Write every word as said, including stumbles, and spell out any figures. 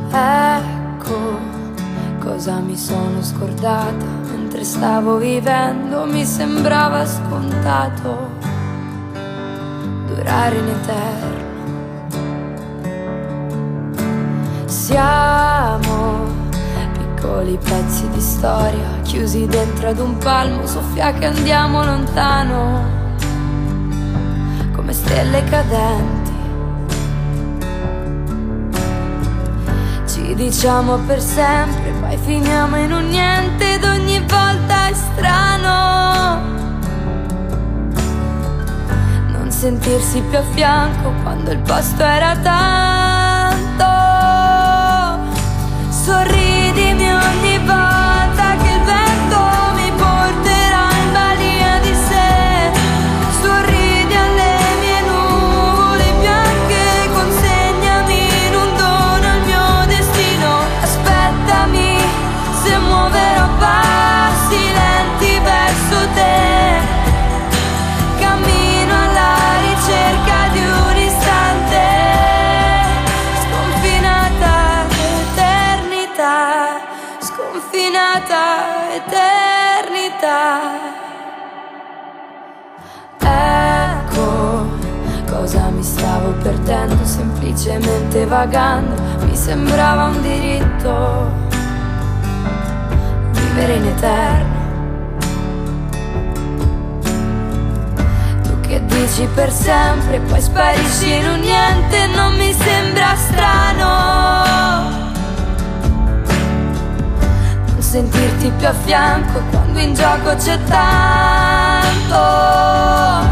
Ecco cosa mi sono scordata mentre stavo vivendo, mi sembrava scontato durare in eterno. Siamo piccoli pezzi di storia chiusi dentro ad un palmo, soffia che andiamo lontano come stelle cadenti. Ci diciamo per sempre, poi finiamo in un niente ed ogni volta è strano non sentirsi più a fianco quando il posto era tanto. Sorridimi ogni volta che il vento mi porterà in balia di sé. Sorridi alle mie nuvole bianche, consegnami in un dono il mio destino. Aspettami se muoverò passi lenti verso te. Cammino alla ricerca di un istante, sconfinata eternità, sconfinata eternità. Ecco cosa mi stavo perdendo, semplicemente vagando, mi sembrava un diritto vivere in eterno. Tu che dici per sempre, poi sparisci in un niente, non mi sembra strano non sentirti più a fianco quando in gioco c'è tanto.